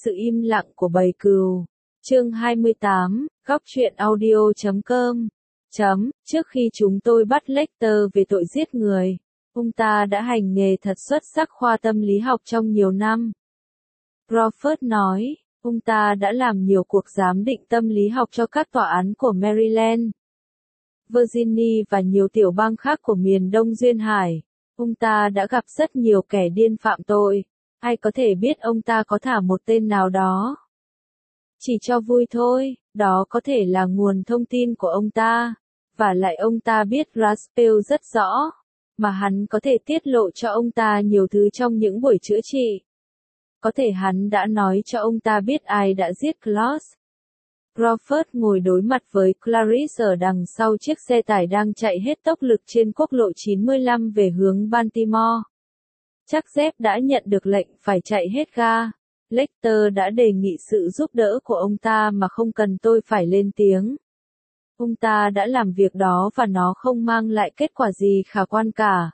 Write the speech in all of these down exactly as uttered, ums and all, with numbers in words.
sự im lặng của bầy cừu. Chương hai mươi tám, góc truyện audio chấm com. Chấm, trước khi chúng tôi bắt Lecter về tội giết người, ông ta đã hành nghề thật xuất sắc khoa tâm lý học trong nhiều năm. Crawford nói, ông ta đã làm nhiều cuộc giám định tâm lý học cho các tòa án của Maryland, Virginia và nhiều tiểu bang khác của miền Đông Duyên Hải. Ông ta đã gặp rất nhiều kẻ điên phạm tội. Ai có thể biết ông ta có thả một tên nào đó? Chỉ cho vui thôi, đó có thể là nguồn thông tin của ông ta. Và lại ông ta biết Raspel rất rõ, mà hắn có thể tiết lộ cho ông ta nhiều thứ trong những buổi chữa trị. Có thể hắn đã nói cho ông ta biết ai đã giết Klaus. Crawford ngồi đối mặt với Clarice ở đằng sau chiếc xe tải đang chạy hết tốc lực trên quốc lộ chín mươi lăm về hướng Baltimore. Chắc dép đã nhận được lệnh phải chạy hết ga. Lecter đã đề nghị sự giúp đỡ của ông ta mà không cần tôi phải lên tiếng. Ông ta đã làm việc đó và nó không mang lại kết quả gì khả quan cả.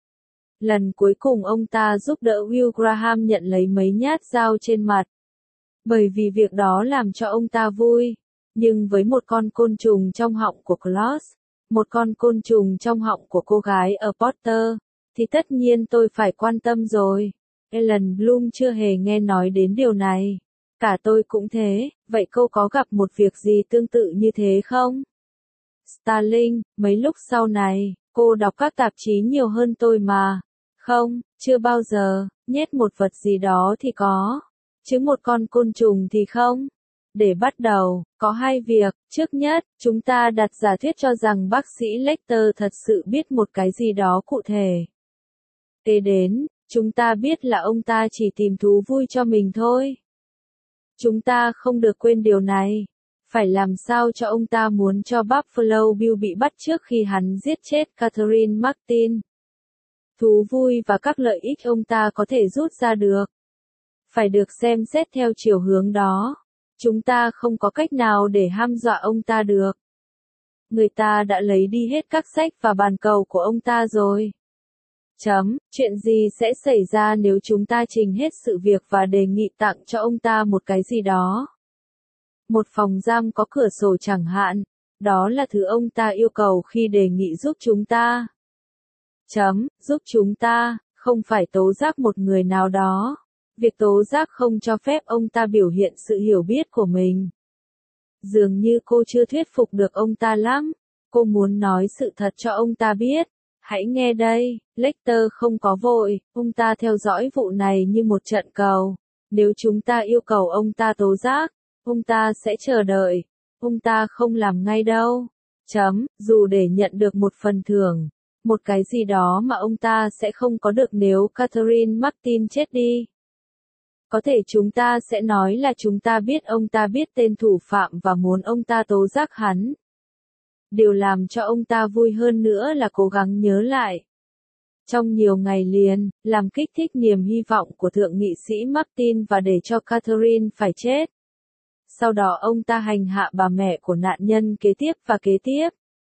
Lần cuối cùng ông ta giúp đỡ Will Graham nhận lấy mấy nhát dao trên mặt. Bởi vì việc đó làm cho ông ta vui. Nhưng với một con côn trùng trong họng của Klaus, một con côn trùng trong họng của cô gái ở Porter, thì tất nhiên tôi phải quan tâm rồi. Ellen Bloom chưa hề nghe nói đến điều này. Cả tôi cũng thế, vậy cô có gặp một việc gì tương tự như thế không? Starling, mấy lúc sau này, cô đọc các tạp chí nhiều hơn tôi mà. Không, chưa bao giờ, nhét một vật gì đó thì có. Chứ một con côn trùng thì không. Để bắt đầu, có hai việc. Trước nhất, chúng ta đặt giả thuyết cho rằng bác sĩ Lecter thật sự biết một cái gì đó cụ thể. Kế đến, chúng ta biết là ông ta chỉ tìm thú vui cho mình thôi. Chúng ta không được quên điều này. Phải làm sao cho ông ta muốn cho Buffalo Bill bị bắt trước khi hắn giết chết Catherine Martin. Thú vui và các lợi ích ông ta có thể rút ra được. Phải được xem xét theo chiều hướng đó. Chúng ta không có cách nào để hăm dọa ông ta được. Người ta đã lấy đi hết các sách và bàn cầu của ông ta rồi. Chấm, chuyện gì sẽ xảy ra nếu chúng ta trình hết sự việc và đề nghị tặng cho ông ta một cái gì đó? Một phòng giam có cửa sổ chẳng hạn, đó là thứ ông ta yêu cầu khi đề nghị giúp chúng ta. Chấm, giúp chúng ta, không phải tố giác một người nào đó. Việc tố giác không cho phép ông ta biểu hiện sự hiểu biết của mình. Dường như cô chưa thuyết phục được ông ta lắm. Cô muốn nói sự thật cho ông ta biết. Hãy nghe đây, Lecter không có vội, ông ta theo dõi vụ này như một trận cầu. Nếu chúng ta yêu cầu ông ta tố giác, ông ta sẽ chờ đợi. Ông ta không làm ngay đâu. Chấm, dù để nhận được một phần thưởng, một cái gì đó mà ông ta sẽ không có được nếu Catherine Martin chết đi. Có thể chúng ta sẽ nói là chúng ta biết ông ta biết tên thủ phạm và muốn ông ta tố giác hắn. Điều làm cho ông ta vui hơn nữa là cố gắng nhớ lại. Trong nhiều ngày liền, làm kích thích niềm hy vọng của thượng nghị sĩ Martin và để cho Catherine phải chết. Sau đó ông ta hành hạ bà mẹ của nạn nhân kế tiếp và kế tiếp.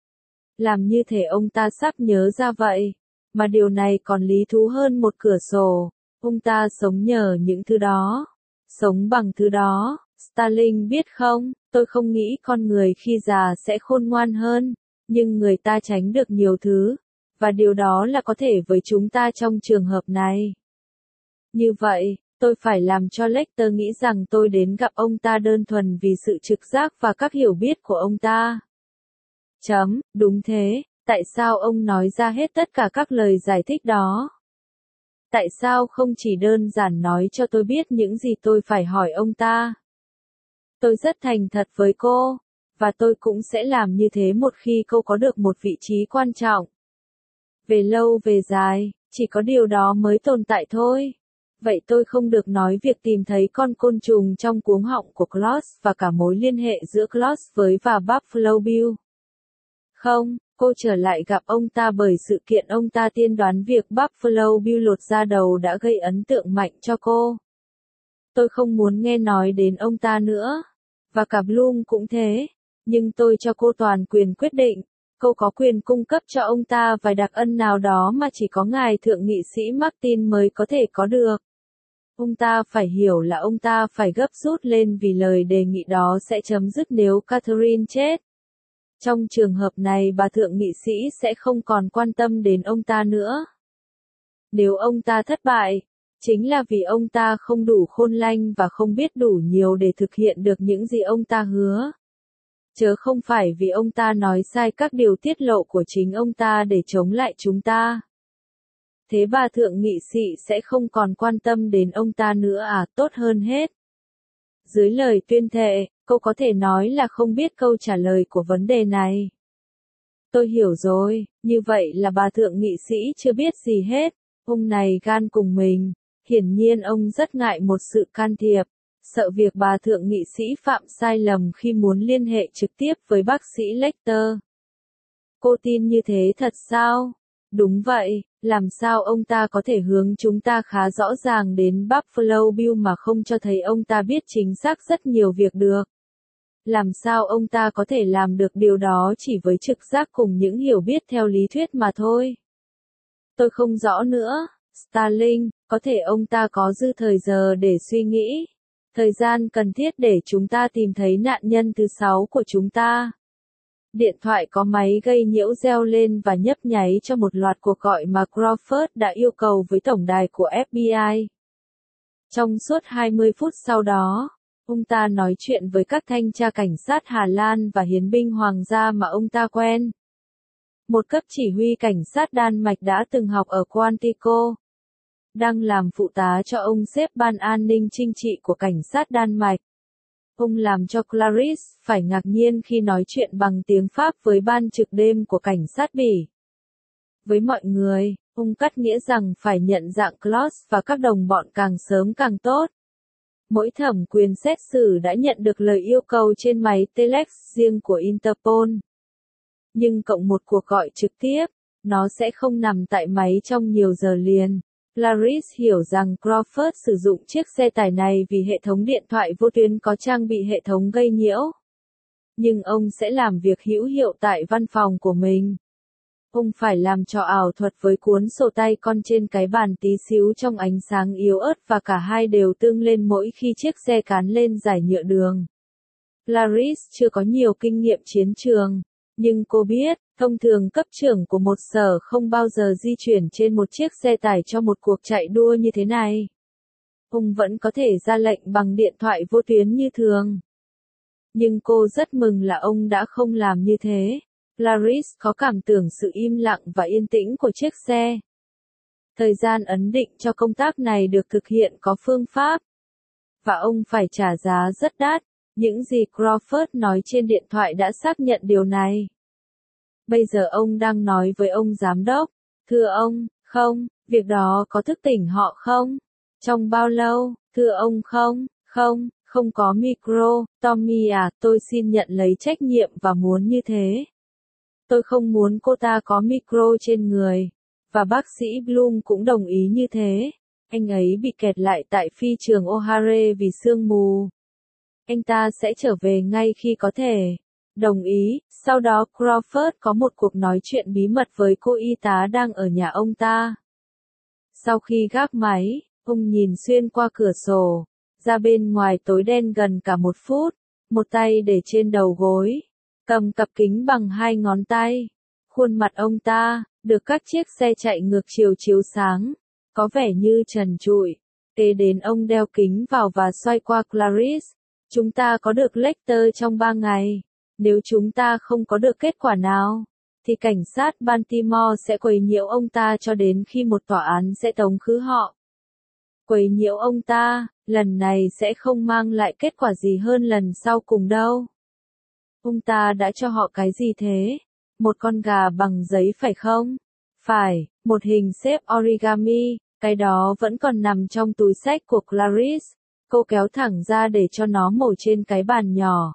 Làm như thể ông ta sắp nhớ ra vậy. Mà điều này còn lý thú hơn một cửa sổ. Ông ta sống nhờ những thứ đó. Sống bằng thứ đó. Starling biết không, tôi không nghĩ con người khi già sẽ khôn ngoan hơn. Nhưng người ta tránh được nhiều thứ. Và điều đó là có thể với chúng ta trong trường hợp này. Như vậy, tôi phải làm cho Lecter nghĩ rằng tôi đến gặp ông ta đơn thuần vì sự trực giác và các hiểu biết của ông ta. Chấm, đúng thế, tại sao ông nói ra hết tất cả các lời giải thích đó? Tại sao không chỉ đơn giản nói cho tôi biết những gì tôi phải hỏi ông ta? Tôi rất thành thật với cô, và tôi cũng sẽ làm như thế một khi cô có được một vị trí quan trọng. Về lâu về dài, chỉ có điều đó mới tồn tại thôi. Vậy tôi không được nói việc tìm thấy con côn trùng trong cuống họng của Klaus và cả mối liên hệ giữa Klaus với và Buffalo Bill. Không, cô trở lại gặp ông ta bởi sự kiện ông ta tiên đoán việc Buffalo Bill lột da đầu đã gây ấn tượng mạnh cho cô. Tôi không muốn nghe nói đến ông ta nữa. Và cả Bloom cũng thế. Nhưng tôi cho cô toàn quyền quyết định. Cô có quyền cung cấp cho ông ta vài đặc ân nào đó mà chỉ có ngài thượng nghị sĩ Martin mới có thể có được. Ông ta phải hiểu là ông ta phải gấp rút lên vì lời đề nghị đó sẽ chấm dứt nếu Catherine chết. Trong trường hợp này bà thượng nghị sĩ sẽ không còn quan tâm đến ông ta nữa. Nếu ông ta thất bại, chính là vì ông ta không đủ khôn lanh và không biết đủ nhiều để thực hiện được những gì ông ta hứa. Chớ không phải vì ông ta nói sai các điều tiết lộ của chính ông ta để chống lại chúng ta. Thế bà thượng nghị sĩ sẽ không còn quan tâm đến ông ta nữa à? Tốt hơn hết. Dưới lời tuyên thệ, cô có thể nói là không biết câu trả lời của vấn đề này. Tôi hiểu rồi, như vậy là bà thượng nghị sĩ chưa biết gì hết. Ông này gan cùng mình. Hiển nhiên ông rất ngại một sự can thiệp, sợ việc bà thượng nghị sĩ phạm sai lầm khi muốn liên hệ trực tiếp với bác sĩ Lecter. Cô tin như thế thật sao? Đúng vậy, làm sao ông ta có thể hướng chúng ta khá rõ ràng đến Buffalo Bill mà không cho thấy ông ta biết chính xác rất nhiều việc được? Làm sao ông ta có thể làm được điều đó chỉ với trực giác cùng những hiểu biết theo lý thuyết mà thôi? Tôi không rõ nữa. Starling, có thể ông ta có dư thời giờ để suy nghĩ. Thời gian cần thiết để chúng ta tìm thấy nạn nhân thứ sáu của chúng ta. Điện thoại có máy gây nhiễu reo lên và nhấp nháy cho một loạt cuộc gọi mà Crawford đã yêu cầu với tổng đài của ép bê i. Trong suốt hai mươi phút sau đó, ông ta nói chuyện với các thanh tra cảnh sát Hà Lan và hiến binh hoàng gia mà ông ta quen. Một cấp chỉ huy cảnh sát Đan Mạch đã từng học ở Quantico, đang làm phụ tá cho ông xếp ban an ninh chính trị của cảnh sát Đan Mạch. Ông làm cho Clarice phải ngạc nhiên khi nói chuyện bằng tiếng Pháp với ban trực đêm của cảnh sát Bỉ. Với mọi người, ông cắt nghĩa rằng phải nhận dạng Claus và các đồng bọn càng sớm càng tốt. Mỗi thẩm quyền xét xử đã nhận được lời yêu cầu trên máy telex riêng của Interpol. Nhưng cộng một cuộc gọi trực tiếp, nó sẽ không nằm tại máy trong nhiều giờ liền. Clarice hiểu rằng Crawford sử dụng chiếc xe tải này vì hệ thống điện thoại vô tuyến có trang bị hệ thống gây nhiễu. Nhưng ông sẽ làm việc hữu hiệu tại văn phòng của mình. Ông phải làm trò ảo thuật với cuốn sổ tay con trên cái bàn tí xíu trong ánh sáng yếu ớt và cả hai đều tương lên mỗi khi chiếc xe cán lên dải nhựa đường. Clarice chưa có nhiều kinh nghiệm chiến trường. Nhưng cô biết, thông thường cấp trưởng của một sở không bao giờ di chuyển trên một chiếc xe tải cho một cuộc chạy đua như thế này. Ông vẫn có thể ra lệnh bằng điện thoại vô tuyến như thường. Nhưng cô rất mừng là ông đã không làm như thế. Clarice có cảm tưởng sự im lặng và yên tĩnh của chiếc xe. Thời gian ấn định cho công tác này được thực hiện có phương pháp. Và ông phải trả giá rất đắt. Những gì Crawford nói trên điện thoại đã xác nhận điều này. Bây giờ ông đang nói với ông giám đốc. Thưa ông, không, việc đó có thức tỉnh họ không? Trong bao lâu? Thưa ông không, không, không có micro. Tommy à, tôi xin nhận lấy trách nhiệm và muốn như thế. Tôi không muốn cô ta có micro trên người. Và bác sĩ Bloom cũng đồng ý như thế. Anh ấy bị kẹt lại tại phi trường O'Hare vì sương mù. Anh ta sẽ trở về ngay khi có thể. Đồng ý, sau đó Crawford có một cuộc nói chuyện bí mật với cô y tá đang ở nhà ông ta. Sau khi gác máy, ông nhìn xuyên qua cửa sổ, ra bên ngoài tối đen gần cả một phút, một tay để trên đầu gối, cầm cặp kính bằng hai ngón tay. Khuôn mặt ông ta, được các chiếc xe chạy ngược chiều chiếu sáng, có vẻ như trần trụi. Kế đến ông đeo kính vào và xoay qua Clarice. Chúng ta có được Lecter trong ba ngày. Nếu chúng ta không có được kết quả nào, thì cảnh sát Baltimore sẽ quấy nhiễu ông ta cho đến khi một tòa án sẽ tống khứ họ. Quấy nhiễu ông ta, lần này sẽ không mang lại kết quả gì hơn lần sau cùng đâu. Ông ta đã cho họ cái gì thế? Một con gà bằng giấy phải không? Phải, một hình xếp origami, cái đó vẫn còn nằm trong túi xách của Clarice. Cô kéo thẳng ra để cho nó mổ trên cái bàn nhỏ.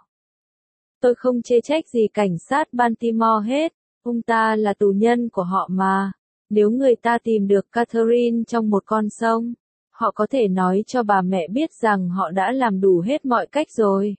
Tôi không chê trách gì cảnh sát Baltimore hết, ông ta là tù nhân của họ mà. Nếu người ta tìm được Catherine trong một con sông, họ có thể nói cho bà mẹ biết rằng họ đã làm đủ hết mọi cách rồi.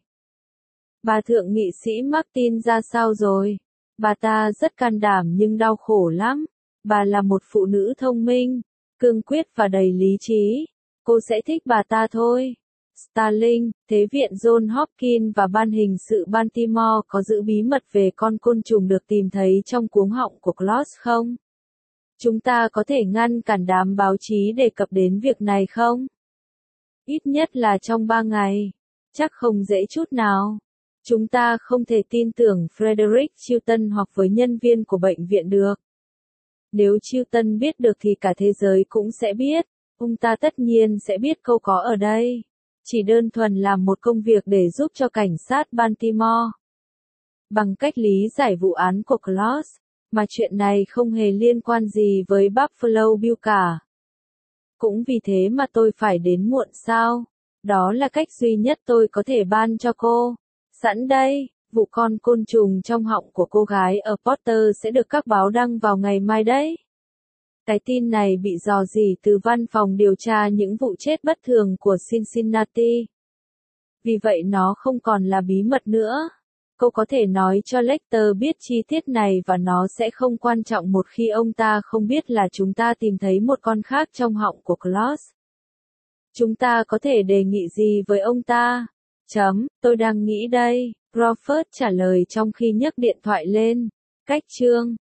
Bà thượng nghị sĩ Martin ra sao rồi? Bà ta rất can đảm nhưng đau khổ lắm. Bà là một phụ nữ thông minh, cương quyết và đầy lý trí. cô sẽ thích bà ta thôi. Starling, Thế viện John Hopkins và Ban hình sự Baltimore có giữ bí mật về con côn trùng được tìm thấy trong cuống họng của Claus không? Chúng ta có thể ngăn cản đám báo chí đề cập đến việc này không? Ít nhất là trong ba ngày. Chắc không dễ chút nào. Chúng ta không thể tin tưởng Frederick Chilton hoặc với nhân viên của bệnh viện được. Nếu Chilton biết được thì cả thế giới cũng sẽ biết. Ông ta tất nhiên sẽ biết câu có ở đây. Chỉ đơn thuần làm một công việc để giúp cho cảnh sát Baltimore. Bằng cách lý giải vụ án của Claus, mà chuyện này không hề liên quan gì với Buffalo Bill cả. Cũng vì thế mà tôi phải đến muộn sao? Đó là cách duy nhất tôi có thể ban cho cô. Sẵn đây, vụ con côn trùng trong họng của cô gái ở Porter sẽ được các báo đăng vào ngày mai đấy. Cái tin này bị rò rỉ từ văn phòng điều tra những vụ chết bất thường của Cincinnati. Vì vậy nó không còn là bí mật nữa. Cô có thể nói cho Lecter biết chi tiết này và nó sẽ không quan trọng một khi ông ta không biết là chúng ta tìm thấy một con khác trong họng của Claus. Chúng ta có thể đề nghị gì với ông ta? Chấm, tôi đang nghĩ đây, Crawford trả lời trong khi nhấc điện thoại lên. Cách chương